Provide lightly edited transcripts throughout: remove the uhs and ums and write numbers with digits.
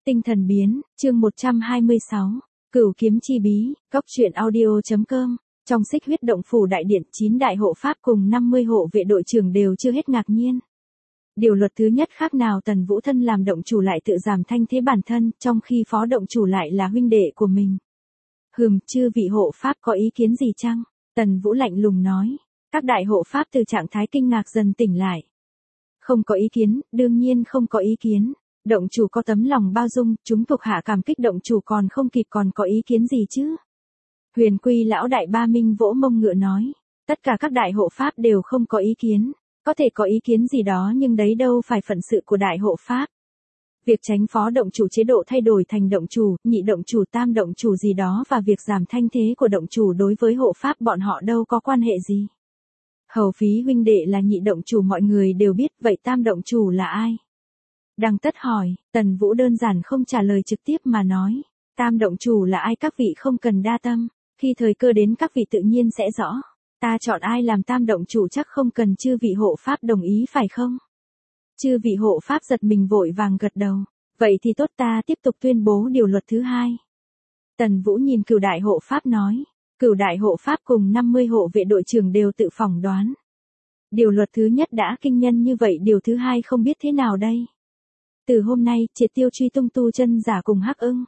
Tinh thần biến, chương 126. Cửu kiếm chi bí, góc truyện audio.com. Trong Xích Huyết Động Phủ đại điện, 9 đại hộ pháp cùng 50 hộ vệ đội trưởng đều chưa hết ngạc nhiên. Điều luật thứ nhất khác nào Tần Vũ thân làm động chủ lại tự giảm thanh thế bản thân, trong khi phó động chủ lại là huynh đệ của mình. Chư vị hộ pháp có ý kiến gì chăng? Tần Vũ lạnh lùng nói. Các đại hộ pháp từ trạng thái kinh ngạc dần tỉnh lại. Không có ý kiến, đương nhiên không có ý kiến. Động chủ có tấm lòng bao dung, chúng thuộc hạ cảm kích động chủ còn không kịp còn có ý kiến gì chứ? Huyền Quy lão đại Ba Minh vỗ mông ngựa nói. Tất cả các đại hộ pháp đều không có ý kiến. Có thể có ý kiến gì đó nhưng đấy đâu phải phận sự của đại hộ pháp. Việc tránh phó động chủ chế độ thay đổi thành động chủ, nhị động chủ, tam động chủ gì đó và việc giảm thanh thế của động chủ đối với hộ pháp bọn họ đâu có quan hệ gì. Hầu Phí huynh đệ là nhị động chủ mọi người đều biết, vậy tam động chủ là ai? Đằng Tất hỏi, Tần Vũ đơn giản không trả lời trực tiếp mà nói. Tam động chủ là ai các vị không cần đa tâm, khi thời cơ đến các vị tự nhiên sẽ rõ. Ta chọn ai làm tam động chủ chắc không cần chư vị hộ pháp đồng ý phải không? Chư vị hộ pháp giật mình vội vàng gật đầu. Vậy thì tốt, ta tiếp tục tuyên bố điều luật thứ hai. Tần Vũ nhìn Cửu đại hộ pháp nói. Cửu đại hộ pháp cùng 50 hộ vệ đội trưởng đều tự phỏng đoán. Điều luật thứ nhất đã kinh nhân như vậy, điều thứ hai không biết thế nào đây. Từ hôm nay, triệt tiêu truy tung tu chân giả cùng Hắc Ưng.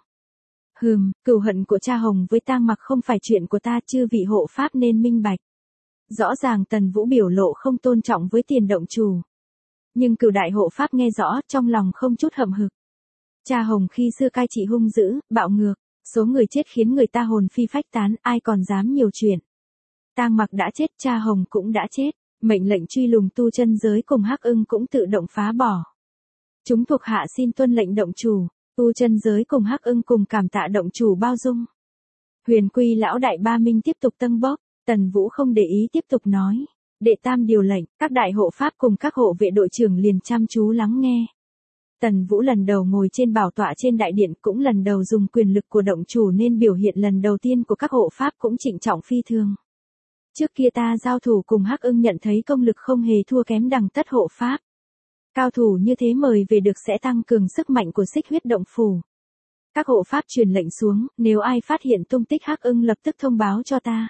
Cừu hận của cha Hồng với Tang Mặc không phải chuyện của ta, chư vị hộ pháp nên minh bạch. Rõ ràng Tần Vũ biểu lộ không tôn trọng với tiền động chủ. Nhưng Cửu đại hộ pháp nghe rõ, trong lòng không chút hậm hực. Cha Hồng khi xưa cai trị hung dữ, bạo ngược, số người chết khiến người ta hồn phi phách tán, ai còn dám nhiều chuyện. Tang Mặc đã chết, cha Hồng cũng đã chết, mệnh lệnh truy lùng tu chân giới cùng Hắc Ưng cũng tự động phá bỏ. Chúng thuộc hạ xin tuân lệnh động chủ, tu chân giới cùng Hắc Ưng cùng cảm tạ động chủ bao dung. Huyền Quy lão đại Ba Minh tiếp tục tâng bốc, Tần Vũ không để ý tiếp tục nói. Đệ tam điều lệnh, các đại hộ pháp cùng các hộ vệ đội trưởng liền chăm chú lắng nghe. Tần Vũ lần đầu ngồi trên bảo tọa trên đại điện, cũng lần đầu dùng quyền lực của động chủ nên biểu hiện lần đầu tiên của các hộ pháp cũng trịnh trọng phi thường. Trước kia ta giao thủ cùng Hắc Ưng nhận thấy công lực không hề thua kém Đằng Tất hộ pháp. Cao thủ như thế mời về được sẽ tăng cường sức mạnh của Xích Huyết Động Phủ. Các hộ pháp truyền lệnh xuống, nếu ai phát hiện tung tích Hắc Ưng lập tức thông báo cho ta.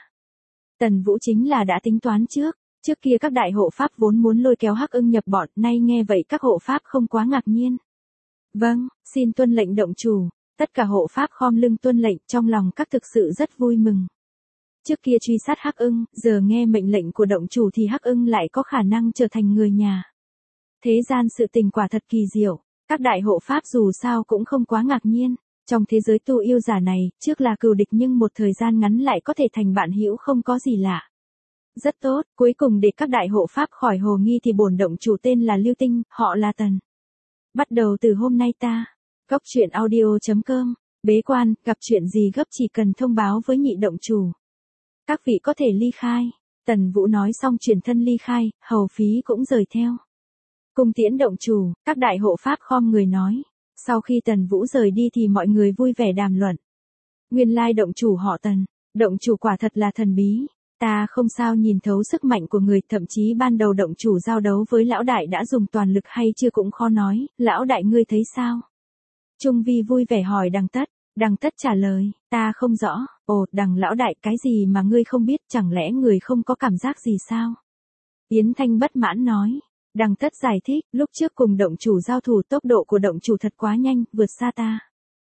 Tần Vũ chính là đã tính toán trước kia các đại hộ pháp vốn muốn lôi kéo Hắc Ưng nhập bọn, nay nghe vậy các hộ pháp không quá ngạc nhiên. Vâng, xin tuân lệnh động chủ, tất cả hộ pháp khom lưng tuân lệnh, trong lòng các thực sự rất vui mừng. Trước kia truy sát Hắc Ưng, giờ nghe mệnh lệnh của động chủ thì Hắc Ưng lại có khả năng trở thành người nhà. Thế gian sự tình quả thật kỳ diệu, các đại hộ pháp dù sao cũng không quá ngạc nhiên. Trong thế giới tu yêu giả này, trước là cừu địch nhưng một thời gian ngắn lại có thể thành bạn hữu không có gì lạ. Rất tốt, cuối cùng để các đại hộ pháp khỏi hồ nghi thì bổn động chủ tên là Lưu Tinh, họ là Tần. Bắt đầu từ hôm nay ta, góc truyện audio.com, bế quan, gặp chuyện gì gấp chỉ cần thông báo với nhị động chủ. Các vị có thể ly khai. Tần Vũ nói xong chuyển thân ly khai, Hầu Phí cũng rời theo. Cung tiễn động chủ, các đại hộ pháp khom người nói. Sau khi Tần Vũ rời đi thì mọi người vui vẻ đàm luận. Nguyên lai động chủ họ Tần, động chủ quả thật là thần bí. Ta không sao nhìn thấu sức mạnh của người, thậm chí ban đầu động chủ giao đấu với lão đại đã dùng toàn lực hay chưa cũng khó nói, lão đại ngươi thấy sao? Trung Vi vui vẻ hỏi Đằng Tất trả lời, ta không rõ, Đằng lão đại cái gì mà ngươi không biết, chẳng lẽ người không có cảm giác gì sao? Yến Thanh bất mãn nói. Đằng Tất giải thích, lúc trước cùng động chủ giao thủ tốc độ của động chủ thật quá nhanh, vượt xa ta.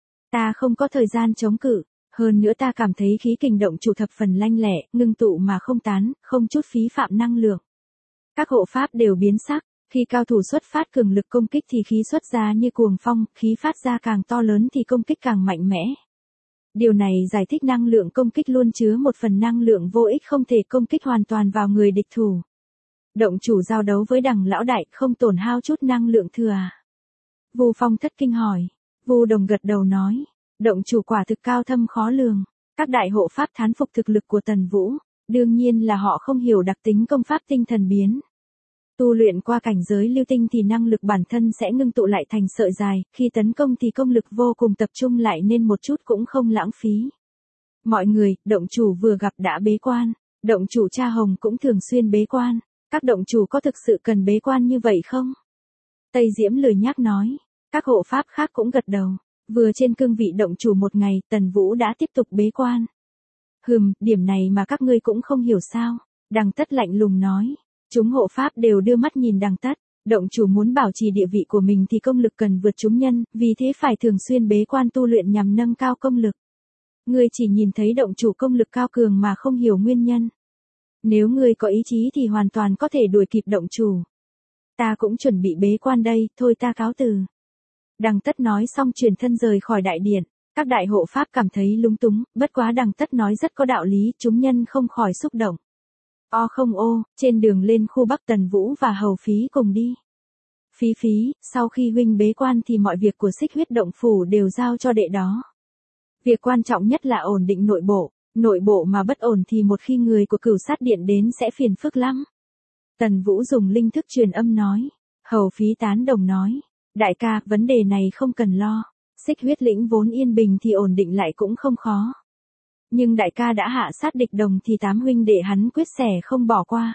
Ta không có thời gian chống cự, hơn nữa ta cảm thấy khí kình động chủ thập phần lanh lẹ, ngưng tụ mà không tán, không chút phí phạm năng lượng. Các hộ pháp đều biến sắc, khi cao thủ xuất phát cường lực công kích thì khí xuất ra như cuồng phong, khí phát ra càng to lớn thì công kích càng mạnh mẽ. Điều này giải thích năng lượng công kích luôn chứa một phần năng lượng vô ích không thể công kích hoàn toàn vào người địch thủ. Động chủ giao đấu với Đằng lão đại không tổn hao chút năng lượng thừa à? Vu Phong thất kinh hỏi. Vu Đồng gật đầu nói. Động chủ quả thực cao thâm khó lường. Các đại hộ pháp thán phục thực lực của Tần Vũ. Đương nhiên là họ không hiểu đặc tính công pháp tinh thần biến. Tu luyện qua cảnh giới lưu tinh thì năng lực bản thân sẽ ngưng tụ lại thành sợi dài. Khi tấn công thì công lực vô cùng tập trung lại nên một chút cũng không lãng phí. Mọi người, động chủ vừa gặp đã bế quan. Động chủ cha Hồng cũng thường xuyên bế quan. Các động chủ có thực sự cần bế quan như vậy không? Tây Diễm lười nhác nói. Các hộ pháp khác cũng gật đầu. Vừa trên cương vị động chủ một ngày, Tần Vũ đã tiếp tục bế quan. Điểm này mà các ngươi cũng không hiểu sao? Đằng Tất lạnh lùng nói. Chúng hộ pháp đều đưa mắt nhìn Đằng Tất. Động chủ muốn bảo trì địa vị của mình thì công lực cần vượt chúng nhân, vì thế phải thường xuyên bế quan tu luyện nhằm nâng cao công lực. Ngươi chỉ nhìn thấy động chủ công lực cao cường mà không hiểu nguyên nhân. Nếu ngươi có ý chí thì hoàn toàn có thể đuổi kịp động chủ. Ta cũng chuẩn bị bế quan đây, thôi ta cáo từ. Đằng Tất nói xong truyền thân rời khỏi đại điện. Các đại hộ pháp cảm thấy lúng túng, bất quá Đằng Tất nói rất có đạo lý, chúng nhân không khỏi xúc động. Không ô, trên đường lên khu Bắc Tần Vũ và Hầu Phí cùng đi. Phí, sau khi huynh bế quan thì mọi việc của Xích Huyết Động Phủ đều giao cho đệ đó. Việc quan trọng nhất là ổn định nội bộ mà bất ổn thì một khi người của Cửu Sát Điện đến sẽ phiền phức lắm. Tần Vũ dùng linh thức truyền âm nói. Hầu Phí tán đồng nói. Đại ca, vấn đề này không cần lo. Xích Huyết Lĩnh vốn yên bình thì ổn định lại cũng không khó. Nhưng đại ca đã hạ sát địch đồng thì 8 huynh đệ hắn quyết sẽ không bỏ qua.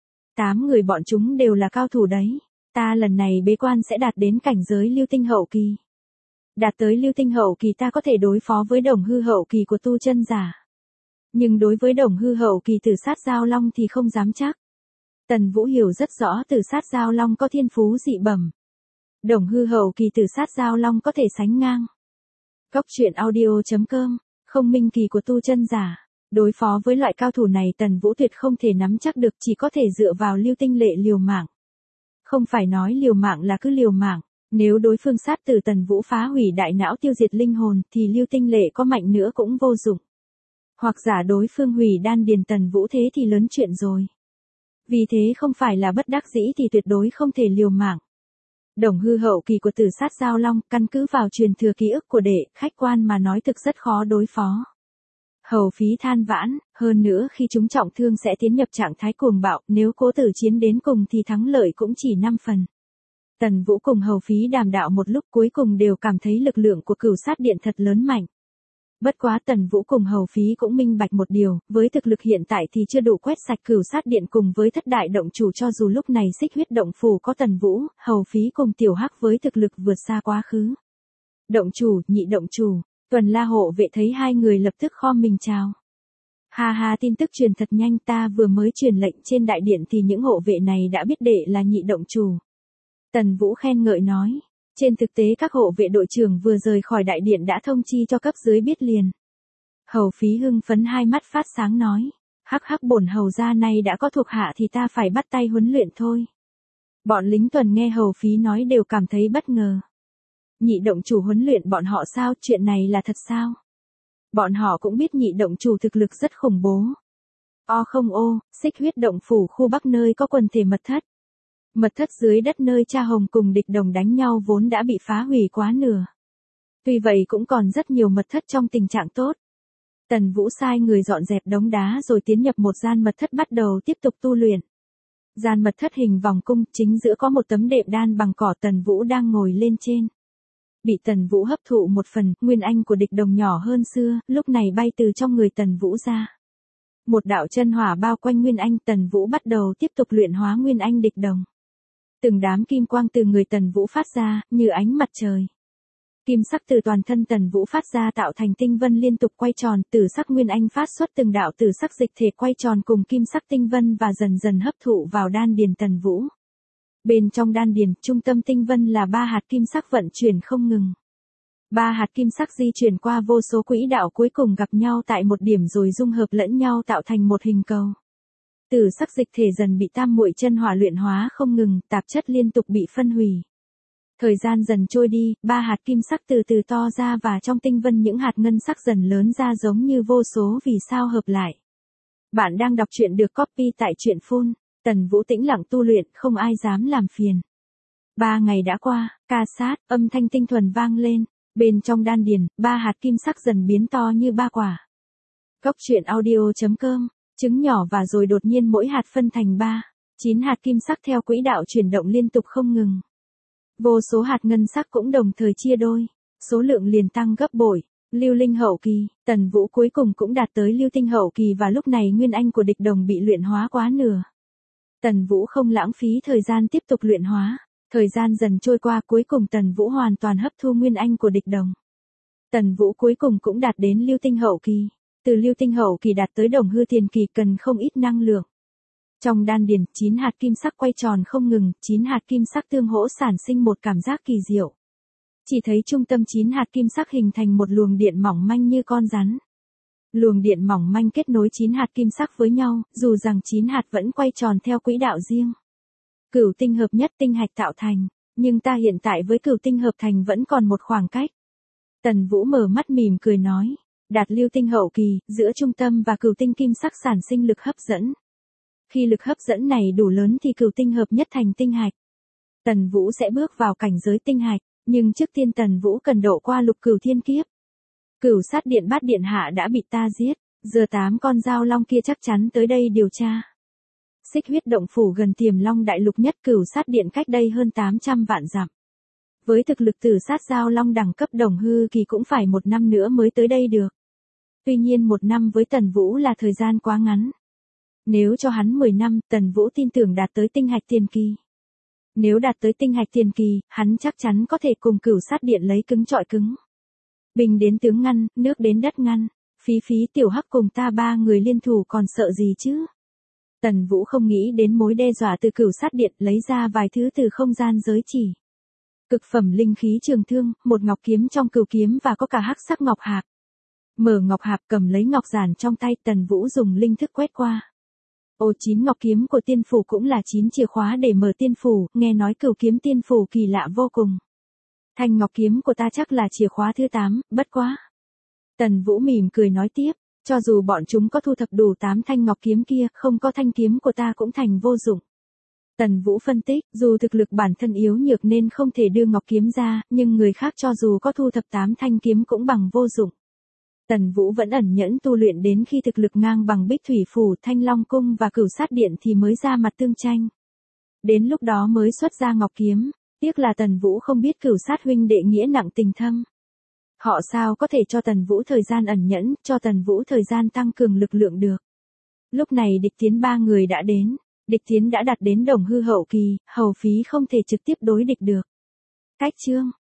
8 người bọn chúng đều là cao thủ đấy. Ta lần này bế quan sẽ đạt đến cảnh giới lưu tinh hậu kỳ. Đạt tới lưu tinh hậu kỳ ta có thể đối phó với đồng hư hậu kỳ của tu chân giả. Nhưng đối với đồng hư hậu kỳ Tử Sát Giao Long thì không dám chắc. Tần Vũ hiểu rất rõ Tử Sát Giao Long có thiên phú dị bẩm. Đồng hư hậu kỳ Tử Sát Giao Long có thể sánh ngang. Cốc truyện audio.com, không minh kỳ của tu chân giả. Đối phó với loại cao thủ này Tần Vũ tuyệt không thể nắm chắc được, chỉ có thể dựa vào Lưu Tinh Lệ liều mạng. Không phải nói liều mạng là cứ liều mạng. Nếu đối phương sát tử Tần Vũ phá hủy đại não tiêu diệt linh hồn thì Lưu Tinh Lệ có mạnh nữa cũng vô dụng. Hoặc giả đối phương hủy đan điền Tần Vũ thế thì lớn chuyện rồi. Vì thế không phải là bất đắc dĩ thì tuyệt đối không thể liều mạng. Đồng hư hậu kỳ của Tử Sát Giao Long căn cứ vào truyền thừa ký ức của đệ, khách quan mà nói thực rất khó đối phó. Hầu Phí than vãn, hơn nữa khi chúng trọng thương sẽ tiến nhập trạng thái cuồng bạo, nếu cố tử chiến đến cùng thì thắng lợi cũng chỉ 5 phần. Tần Vũ cùng Hầu Phí đàm đạo một lúc cuối cùng đều cảm thấy lực lượng của Cửu Sát Điện thật lớn mạnh. Bất quá Tần Vũ cùng Hầu Phí cũng minh bạch một điều, với thực lực hiện tại thì chưa đủ quét sạch Cửu Sát Điện cùng với thất đại động chủ, cho dù lúc này Xích Huyết Động Phủ có Tần Vũ, Hầu Phí cùng Tiểu Hắc với thực lực vượt xa quá khứ. Động chủ, nhị động chủ, Tuần La hộ vệ thấy hai người lập tức khom mình chào. Ha, tin tức truyền thật nhanh, ta vừa mới truyền lệnh trên đại điện thì những hộ vệ này đã biết đệ là nhị động chủ. Tần Vũ khen ngợi nói. Trên thực tế các hộ vệ đội trưởng vừa rời khỏi đại điện đã thông chi cho cấp dưới biết liền. Hầu Phí hưng phấn hai mắt phát sáng nói. Hắc bổn hầu gia này đã có thuộc hạ thì ta phải bắt tay huấn luyện thôi. Bọn lính tuần nghe Hầu Phí nói đều cảm thấy bất ngờ. Nhị động chủ huấn luyện bọn họ sao, chuyện này là thật sao? Bọn họ cũng biết nhị động chủ thực lực rất khủng bố. Không ô, Xích Huyết Động Phủ khu Bắc nơi có quần thể mật thất. Mật thất dưới đất nơi cha Hồng cùng địch đồng đánh nhau vốn đã bị phá hủy quá nửa. Tuy vậy cũng còn rất nhiều mật thất trong tình trạng tốt. Tần Vũ sai người dọn dẹp đống đá rồi tiến nhập một gian mật thất bắt đầu tiếp tục tu luyện. Gian mật thất hình vòng cung, chính giữa có một tấm đệm đan bằng cỏ, Tần Vũ đang ngồi lên trên. Bị Tần Vũ hấp thụ một phần, nguyên anh của địch đồng nhỏ hơn xưa, lúc này bay từ trong người Tần Vũ ra. Một đạo chân hỏa bao quanh nguyên anh, Tần Vũ bắt đầu tiếp tục luyện hóa nguyên anh địch đồng. Từng đám kim quang từ người Tần Vũ phát ra, như ánh mặt trời. Kim sắc từ toàn thân Tần Vũ phát ra tạo thành tinh vân liên tục quay tròn, tử sắc nguyên anh phát xuất từng đạo tử sắc dịch thể quay tròn cùng kim sắc tinh vân và dần dần hấp thụ vào đan điền Tần Vũ. Bên trong đan điền, trung tâm tinh vân là 3 hạt kim sắc vận chuyển không ngừng. 3 hạt kim sắc di chuyển qua vô số quỹ đạo cuối cùng gặp nhau tại một điểm rồi dung hợp lẫn nhau tạo thành một hình cầu. Tử sắc dịch thể dần bị tam muội chân hỏa luyện hóa không ngừng, tạp chất liên tục bị phân hủy. Thời gian dần trôi đi, 3 hạt kim sắc từ từ to ra và trong tinh vân những hạt ngân sắc dần lớn ra giống như vô số vì sao hợp lại. Bạn đang đọc truyện được copy tại truyện phun. Tần Vũ tĩnh lặng tu luyện, không ai dám làm phiền. 3 ngày đã qua, ca sát, âm thanh tinh thuần vang lên. Bên trong đan điền, 3 hạt kim sắc dần biến to như 3 quả. Cốc truyện audio.com, trứng nhỏ và rồi đột nhiên mỗi hạt phân thành 9 hạt kim sắc theo quỹ đạo chuyển động liên tục không ngừng. Vô số hạt ngân sắc cũng đồng thời chia đôi, số lượng liền tăng gấp bội. Lưu linh hậu kỳ, Tần Vũ cuối cùng cũng đạt tới lưu tinh hậu kỳ và lúc này nguyên anh của địch đồng bị luyện hóa quá nửa. Tần Vũ không lãng phí thời gian tiếp tục luyện hóa. Thời gian dần trôi qua cuối cùng Tần Vũ hoàn toàn hấp thu nguyên anh của địch đồng. Tần Vũ cuối cùng cũng đạt đến lưu tinh hậu kỳ. Từ lưu tinh hậu kỳ đạt tới đồng hư tiền kỳ cần không ít năng lượng. Trong đan điền, 9 hạt kim sắc quay tròn không ngừng, 9 hạt kim sắc tương hỗ sản sinh một cảm giác kỳ diệu. Chỉ thấy trung tâm 9 hạt kim sắc hình thành một luồng điện mỏng manh như con rắn. Luồng điện mỏng manh kết nối 9 hạt kim sắc với nhau, dù rằng 9 hạt vẫn quay tròn theo quỹ đạo riêng. Cửu tinh hợp nhất tinh hạch tạo thành, nhưng ta hiện tại với cửu tinh hợp thành vẫn còn một khoảng cách. Tần Vũ mở mắt mỉm cười nói, đạt lưu tinh hậu kỳ, giữa trung tâm và cửu tinh kim sắc sản sinh lực hấp dẫn. Khi lực hấp dẫn này đủ lớn thì cửu tinh hợp nhất thành tinh hạch. Tần Vũ sẽ bước vào cảnh giới tinh hạch, nhưng trước tiên Tần Vũ cần độ qua lục cửu thiên kiếp. Cửu sát điện bát điện hạ đã bị ta giết, giờ 8 con dao long kia chắc chắn tới đây điều tra. Xích huyết động phủ gần Tiềm Long đại lục nhất, cửu sát điện cách đây hơn 800 vạn dặm. Với thực lực tử sát dao long đẳng cấp đồng hư kỳ cũng phải 1 năm nữa mới tới đây được. Tuy nhiên 1 năm với Tần Vũ là thời gian quá ngắn. Nếu cho hắn 10 năm, Tần Vũ tin tưởng đạt tới tinh hạch tiền kỳ. Nếu đạt tới tinh hạch tiền kỳ, hắn chắc chắn có thể cùng cửu sát điện lấy cứng trọi cứng. Bình đến tướng ngăn, nước đến đất ngăn, Phí Phí Tiểu Hắc cùng ta 3 người liên thủ còn sợ gì chứ? Tần Vũ không nghĩ đến mối đe dọa từ cửu sát điện, lấy ra vài thứ từ không gian giới chỉ. Cực phẩm linh khí trường thương, một ngọc kiếm trong cửu kiếm và có cả hắc sắc ngọc hạp. Mở ngọc hạp cầm lấy ngọc giản trong tay, Tần Vũ dùng linh thức quét qua. 9 ngọc kiếm của tiên phủ cũng là 9 chìa khóa để mở tiên phủ, nghe nói cửu kiếm tiên phủ kỳ lạ vô cùng. Thanh ngọc kiếm của ta chắc là chìa khóa thứ 8, bất quá. Tần Vũ mỉm cười nói tiếp, cho dù bọn chúng có thu thập đủ 8 thanh ngọc kiếm kia, không có thanh kiếm của ta cũng thành vô dụng. Tần Vũ phân tích, dù thực lực bản thân yếu nhược nên không thể đưa ngọc kiếm ra, nhưng người khác cho dù có thu thập 8 thanh kiếm cũng bằng vô dụng. Tần Vũ vẫn ẩn nhẫn tu luyện đến khi thực lực ngang bằng Bích Thủy Phủ, Thanh Long Cung và Cửu Sát Điện thì mới ra mặt tương tranh. Đến lúc đó mới xuất ra ngọc kiếm, tiếc là Tần Vũ không biết Cửu Sát huynh đệ nghĩa nặng tình thâm. Họ sao có thể cho Tần Vũ thời gian ẩn nhẫn, cho Tần Vũ thời gian tăng cường lực lượng được. Lúc này Địch Tiến 3 người đã đến, Địch Tiến đã đạt đến đồng hư hậu kỳ, Hầu Phí không thể trực tiếp đối địch được. Cách chương